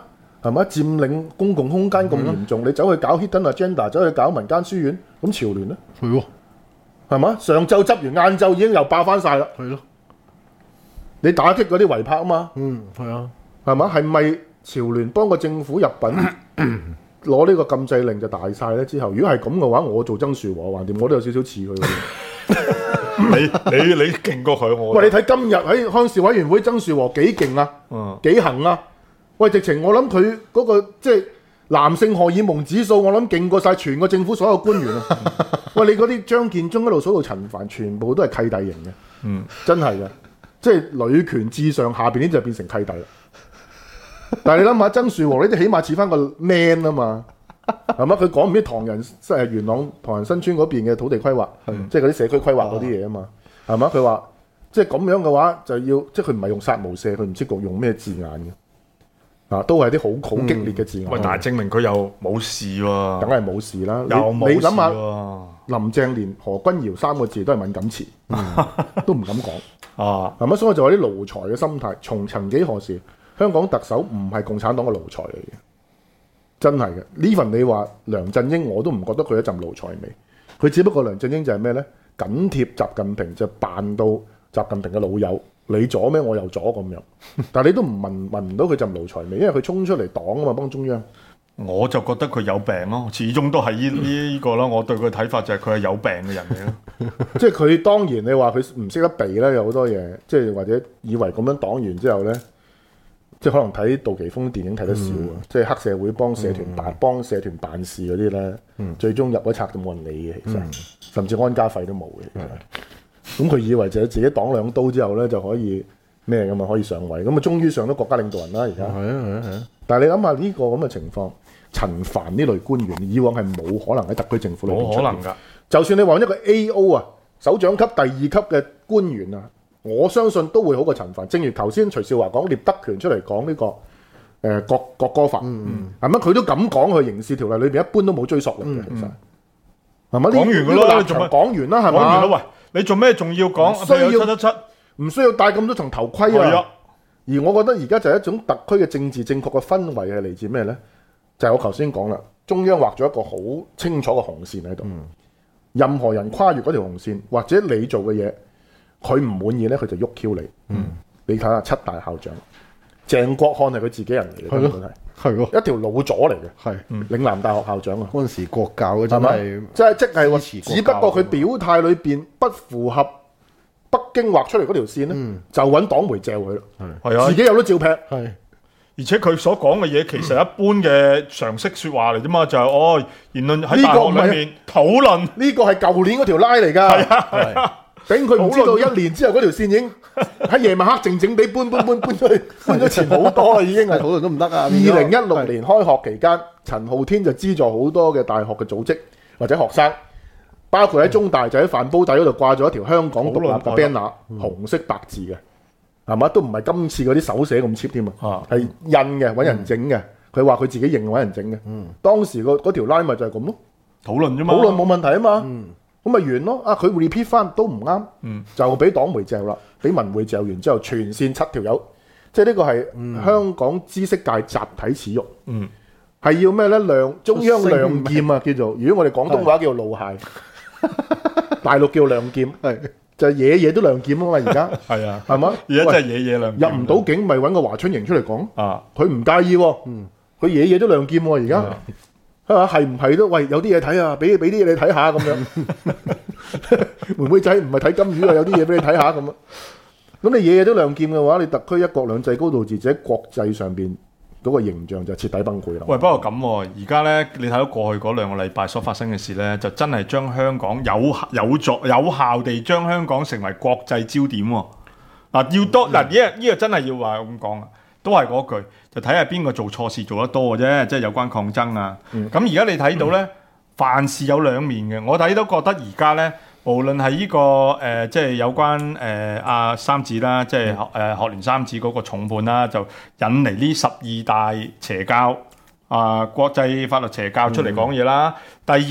係咪？佔領公共空間咁嚴重，你走去搞 hidden agenda， 走去搞民間書院，咁潮聯咧？ 係喎， 係嘛？上晝執完，晏晝已經又爆翻晒啦。 係咯， 你打擊嗰啲違泊啊嘛， 嗯，係啊， 係嘛？係咪潮聯幫個政府入稟攞呢個禁制令就大晒咧？之後如果係咁嘅話，我做曾樹和橫掂，我都有少少似佢。 你你你勁過佢我。 喂，你睇今日喺康事委員會曾樹和幾勁啊， 嗯， 幾行啊！喂，直情我諗佢嗰個即係男性荷爾蒙指數，我諗勁過晒全個政府所有官員啊！喂，你嗰啲張建宗一路數到陳帆，全部都係契弟型嘅， 嗯， 真係嘅，即係女權至上，下邊呢就變成契弟啦。但係你諗下曾樹和呢啲起碼似翻個 man 啊嘛，係嘛？佢講唔知唐人即係元朗唐人新村嗰邊嘅土地規劃， 嗯、 即係嗰啲社區規劃嗰啲嘢啊嘛，係嘛？佢話即係咁樣嘅話就要，即係佢唔係用殺無赦，佢唔知局用咩字眼嘅，啊，都係啲好好激烈嘅字眼。 喂、嗯，但係證明佢又冇事喎， 梗係冇事啦。 又冇事喎。 你諗下，林鄭連何君堯三個字都係敏感詞，嗯、都唔敢講啊，係咪？所以我就話啲奴才嘅心態，從曾幾何時，香港特首唔係共產黨嘅奴才嚟嘅，真係嘅。呢份你話梁振英，我都唔覺得佢一陣奴才味。佢只不過梁振英就係咩呢？緊貼習近平，就扮到習近平嘅老友，你左咩我又左咁樣。但係你都唔聞聞唔到佢陣奴才味，因為佢衝出嚟擋啊嘛，幫中央。 我就覺得佢有病咯，始終都係呢呢個啦。我對佢睇法就係佢係有病嘅人嚟咯。 即係佢當然你話佢唔識得避咧，有好多嘢，即係或者以為咁樣擋完之後咧。即係可能睇杜琪峰電影睇得少啊！嗯、即係黑社會幫社團辦、嗯、幫社團辦事嗰啲咧，嗯、最終入咗冊都冇人理嘅，其實、嗯、甚至安家費都冇嘅。其實咁佢以為就係自己擋兩刀之後咧就可以咩咁啊？可以上位咁啊？終於上咗國家領導人啦！而家係啊係啊係啊！但係你諗下呢個咁嘅情況，陳帆呢類官員以往係冇可能喺特區政府裏邊出現，冇可能㗎。就算你話一個 A O 啊，首長級、第二級嘅官員啊。我相信都會好過陳帆，正如頭先徐少華講，聶德權出嚟講呢個誒、呃、國國歌法，係咪佢都咁講？佢刑事條例裏邊一般都冇追溯力嘅，其實係咪？講完㗎啦，你做乜講完啦？係嘛？講完啦， 喂，你做咩仲要講？ 需要七七七， 唔需要戴咁多層頭盔啊？啊而我覺得而家就係一種特區嘅政治正確嘅氛圍係嚟自咩咧？就係、是、我頭先講啦，中央畫咗一個好清楚嘅紅線喺度，嗯、任何人跨越嗰條紅線，或者你做嘅嘢。佢唔滿意咧，佢就喐 Q 你。嗯，你睇下七大校長，鄭國漢係佢自己人嚟嘅，根本係係喎，一條老左嚟嘅。係，嶺南大學校長啊，嗰陣時國教嗰陣係，即係即係話，只不過佢表態裏邊不符合北京畫出嚟嗰條線咧，嗯、就揾黨媒嚼佢啦。係啊，自己有得照劈。係， 而且佢所講嘅嘢其實一般嘅常識説話嚟啫嘛，就係、是、哦言論喺大學裏面討論。 呢個係舊年嗰條拉嚟㗎。係啊，係啊。頂佢唔知道一年之後嗰條線已經喺夜晚黑靜靜地搬搬搬搬出去，搬咗前好多啦，已經係討論都唔得啊！二零一六年開學期間，陳浩天就資助好多嘅大學嘅組織或者學生，包括喺中大就喺飯煲底嗰度掛咗一條香港獨立嘅 banner，紅色白字嘅，係嘛？都唔係今次嗰啲手寫咁 cheap 添啊，係印嘅，揾人整嘅。佢話佢自己認揾人整嘅。嗯，當時個嗰條 line 咪就係咁咯，討論啫嘛，討論冇問題啊嘛。嗯。咁咪完咯！啊，佢 repeat 翻都唔啱，嗯、就俾黨媒嚼啦，俾文匯嚼完之後，全線七條友，即係呢個係香港知識界集體恥辱，係、嗯、要咩咧？亮中央亮劍啊，叫做如果我哋廣東話叫做露械，大陸叫亮劍，就係嘢嘢都亮劍啊嘛！而家係啊，係嘛？ 而家真係嘢嘢亮劍， 入唔到境咪揾個華春瑩出嚟講啊！佢唔介意，佢嘢嘢都亮劍喎！而家。係唔係都喂有啲嘢睇啊，俾俾啲嘢你睇下咁樣。妹妹仔唔係睇金魚啊，有啲嘢俾你睇下咁啊。咁你嘢嘢都亮劍嘅話，你特區一國兩制高度自治喺國際上邊嗰個形象就徹底崩潰啦。 喂，不過咁而家咧，你睇到過去嗰兩個禮拜所發生嘅事咧，就真係將香港有有作有效地將香港成為國際焦點喎。嗱，要多嗱呢呢個真係要話咁講啊。都係嗰句，就睇下邊個做錯事做得多嘅啫，即係有關抗爭啊。咁而家你睇到咧，嗯、凡事有兩面嘅。我睇都覺得而家咧，無論係呢、這個誒、呃，即係有關誒阿、呃、三子啦，即係誒、呃、學聯三子嗰個重判啦，就引嚟呢十二大邪教啊、呃、國際法律邪教出嚟講嘢啦。嗯、第二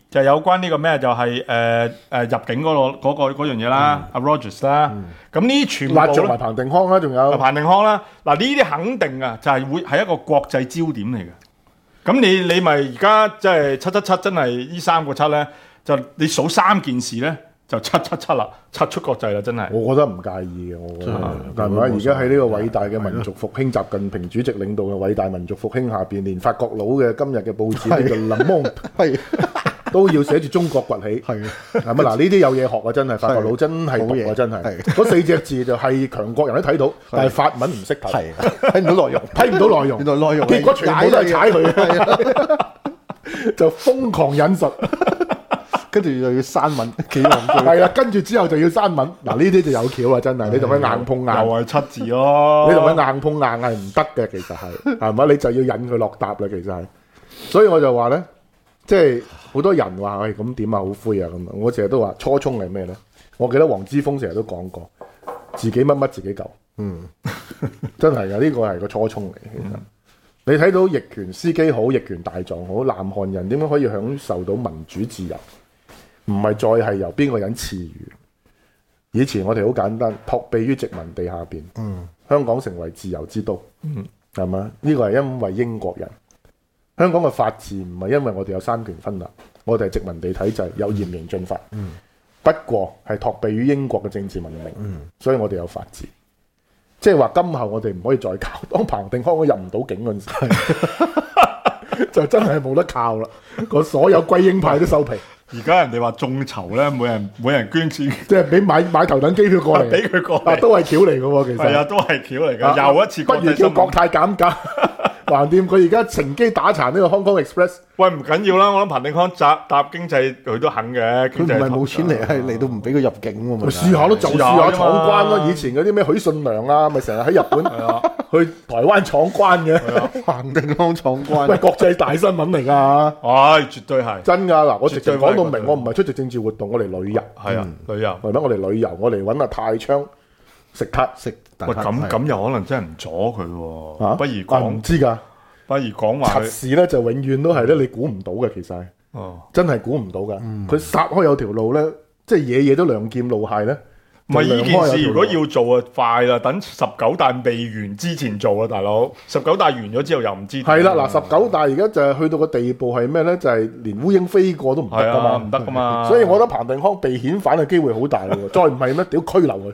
就有關呢個咩就係誒誒入境嗰、個嗰、個嗰樣嘢啦，阿 Rogers 啦，咁呢啲全部咧拉著埋彭定康啦，仲有彭定康啦，嗱呢啲肯定啊，就係會係一個國際焦點嚟嘅。咁你你咪而家即係七七七，真係呢三個七咧，就你數三件事咧，就七七七啦，七出國際啦，真係。 我覺得唔介意嘅，我覺得係咪？而家喺呢個偉大嘅民族復興，習近平主席領導嘅偉大民族復興下邊，連法國佬嘅今日嘅報紙呢個 Le Monde 係都要寫住中國崛起， 係係咪？嗱呢啲有嘢學啊，真係法國佬真係讀啊，真係嗰四隻字就係強國人都睇到，但係法文唔識睇， 係睇唔到內容， 睇唔到內容， 原來內容結果全部都係踩佢，就瘋狂引述。 跟住又要刪文，幾戇居。 係啦，跟住之後就要刪文。嗱呢啲就有橋啦，真係你同佢硬碰硬， 又係七字咯。 你同佢硬碰硬係唔得嘅，其實係係咪？你就要引佢落搭啦，其實係。所以我就話咧，即係好多人話喂咁點啊，好灰啊咁啊。我成日都話初衷係咩咧？我記得黃之鋒成日都講過，自己乜乜自己救。嗯，真係噶，呢個係個初衷嚟。其實、嗯、你睇到逆權司機好，逆權大狀好，南韓人點樣可以享受到民主自由？唔係再係由邊個人賜予。以前我哋好簡單，託庇於殖民地下邊。嗯，香港成為自由之都。嗯，係嘛？呢個係因為英國人。香港嘅法治唔係因為我哋有三權分立，我哋係殖民地體制，有嚴刑峻法。嗯，不過係託庇於英國嘅政治文明。嗯，所以我哋有法治。即係話今後我哋唔可以再靠。當彭定康都入唔到境嗰陣時，就真係冇得靠啦。個所有歸英派都收皮。 而家人哋話眾籌咧，每人每人捐錢， 即係俾買買頭等機票過嚟， 俾佢過嚟， 啊都係橋嚟嘅喎，其實係啊，都係橋嚟嘅，又一次。 不如叫國泰減價，橫掂佢而家乘機打殘呢個 Hong Kong Express。 喂，唔緊要啦，我諗彭定康搭搭經濟佢都肯嘅， 佢唔係冇錢嚟，係嚟到唔俾佢入境喎嘛。 試下咯，就試下闖關咯。以前嗰啲咩許信良啊，咪成日喺日本去台灣闖關嘅， 彭定康闖關。 喂，國際大新聞嚟㗎。 唉，絕對係真㗎嗱，我直情講到明，我唔係出席政治活動，我嚟旅遊。 係啊，旅遊係咪？我嚟旅遊，我嚟揾阿泰昌食撻食。 喂，咁咁又可能真係唔阻佢喎。不如講唔知㗎。 不如講話， 測試咧就永遠都係咧，你估唔到嘅，其實係，哦，真係估唔到㗎。佢殺開有條路咧，即係嘢嘢都亮劍露械咧。 唔係呢件事，如果要做啊，快啦，等十九大未完之前做啊，大佬。十九大完咗之後又唔知。係啦，嗱，十九大而家就係去到個地步係咩咧？就係連烏蠅飛過都唔得㗎嘛， 唔得㗎嘛。 所以我覺得彭定康被遣返嘅機會好大喎。再唔係咩？屌拘留佢，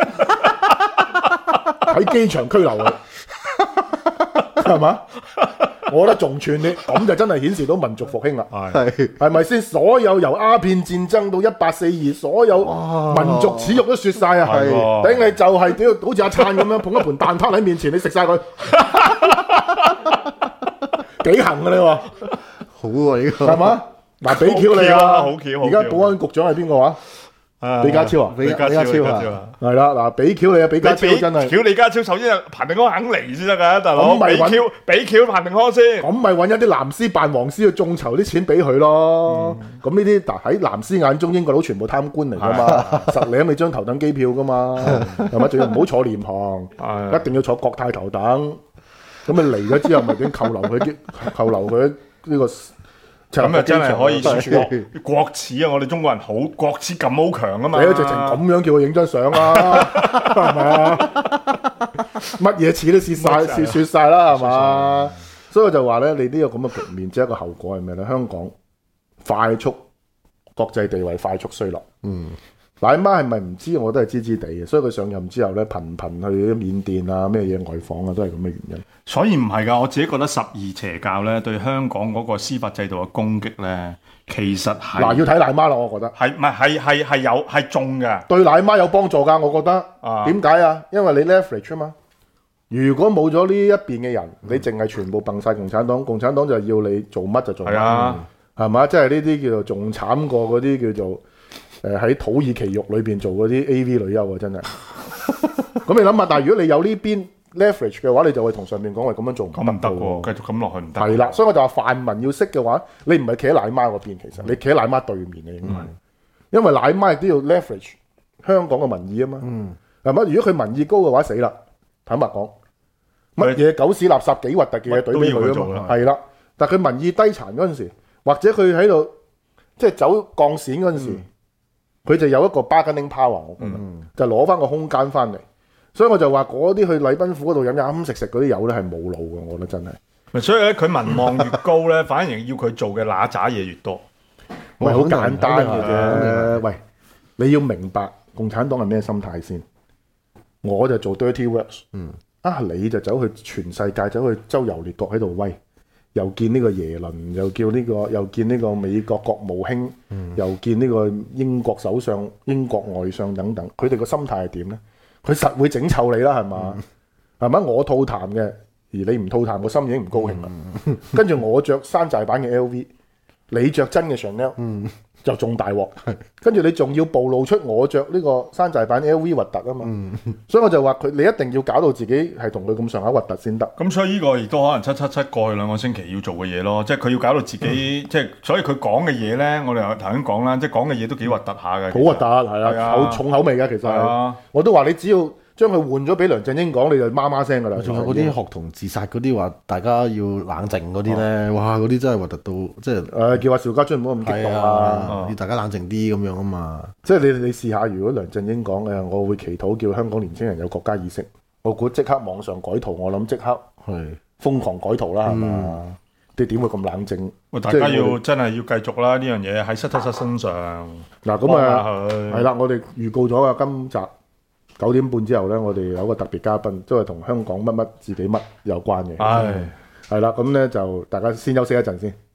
喺機場拘留佢。係嘛？我覺得仲串啲，咁就真係顯示到民族復興啦。係係咪先？所有由鴉片戰爭到一八四二，所有民族恥辱都説晒啊！係頂你就係屌，好似阿燦咁樣捧一盤蛋撻喺面前，你食晒佢，幾行啊你話？ 好啊呢個係嘛？嗱，俾橋你啊！ 好橋， 而家保安局長係邊個話？李家超啊， 李家超啊， 係啦，嗱，俾橋你啊，李家超真係， 橋李家超首先係彭定康肯嚟先得噶，大佬，俾橋俾橋彭定康先， 咁咪揾一啲藍絲扮黃絲去眾籌啲錢俾佢咯，咁呢啲嗱喺藍絲眼中，英國佬全部貪官嚟噶嘛，實領你張頭等機票噶嘛，係咪？仲要唔好坐廉航，一定要坐國泰頭等，咁你嚟咗之後咪點扣留佢？扣留佢呢個。 咁啊，真係可以國國恥啊！我哋中國人好國恥感好強啊嘛！ 你都直情咁樣叫佢影張相啦，係咪啊？乜嘢恥都説晒，説説曬啦，係嘛？所以我就話咧，你呢個咁嘅局面，即係一個後果係咩咧？香港快速國際地位快速衰落。嗯，奶媽係咪唔知？我都係知知地嘅，所以佢上任之後咧，頻頻去緬甸啊，咩嘢外訪啊，都係咁嘅原因。 所以唔係㗎，我自己覺得十二邪教咧對香港嗰個司法制度嘅攻擊咧，其實係嗱要睇奶媽啦，我覺得係唔係係係係有係中嘅， 對奶媽有幫助㗎，我覺得。啊，點解啊？因為你 leverage 啊嘛。如果冇咗呢一邊嘅人，嗯、你淨係全部掟晒共產黨，共產黨就要你做乜就做乜，係嘛、啊？即係呢啲叫做仲慘過嗰啲叫做誒喺、呃、土耳其獄裏邊做嗰啲 A V 女優啊，真係。咁你諗下，但係如果你有呢邊 leverage 嘅話，你就會同上面講話咁樣做唔得， 咁唔得喎，繼續咁落去唔得。 係啦，所以我就話泛民要識嘅話，你唔係企喺奶媽嗰邊，其實、嗯、你企喺奶媽對面嘅應該，嗯、因為奶媽亦都要 leverage 香港嘅民意啊嘛。嗯，係咪？如果佢民意高嘅話，死啦！坦白講，乜嘢狗屎垃圾幾核突嘅嘢懟俾佢啊嘛。係啦，但係佢民意低殘嗰陣時，或者佢喺度即係走鋼線嗰陣時，佢、就有一個 bargaining power，我覺得、 嗯就攞翻個空間翻嚟。所以我就話嗰啲去禮賓府嗰度飲飲食食嗰啲友咧係冇腦嘅，我覺得真係。 所以咧，佢民望越高咧，反而要佢做嘅嗱喳嘢越多。 喂，好簡單嘅肯定係啫。喂，你要明白共產黨係咩心態先？我就做 dirty works，嗯，啊，你就走去全世界走去周遊列國喺度威，又見呢個耶倫，又叫呢、這個，又見呢個美國國務卿，嗯、又見呢個英國首相、英國外相等等，佢哋個心態係點咧？佢實會整臭你啦，係嘛？係咪、嗯？我吐痰嘅，而你唔吐痰，我心已經唔高興啦。嗯、跟住我着山寨版嘅 L V， 你着真嘅 Chanel，嗯、就仲大鑊。跟住你仲要暴露出我着呢個山寨版 L V 核突啊嘛。嗯、所以我就話佢，你一定要搞到自己係同佢咁上下核突先得。 咁所以呢個亦都可能七七七過去兩個星期要做嘅嘢咯，即係佢要搞到自己，嗯、即係所以佢講嘅嘢咧，我哋頭先講啦，即係講嘅嘢都幾核突下嘅。 好核突係啊，好重口味嘅其實係。啊、我都話你只要將佢換咗俾梁振英講，你就媽媽聲噶啦。 仲有嗰啲學童自殺嗰啲話，大家要冷靜嗰啲咧，啊、哇！嗰啲真係核突到，即係誒叫阿邵家臻唔好咁激動啊！ 要大家冷靜啲咁樣啊嘛。 即係你你試下，如果梁振英講嘅，我會祈禱叫香港年青人有國家意識，我估即刻網上改圖，我諗即刻係瘋狂改圖啦，係嘛、嗯？你點會咁冷靜？ 喂，大家要真係要繼續啦！呢樣嘢喺七七七身上。 嗱咁啊，係啦，我哋預告咗啊，今集九點半之後咧，我哋有個特別嘉賓，都係同香港乜乜自己乜有關嘅。係係啦，咁咧就大家先休息一陣先。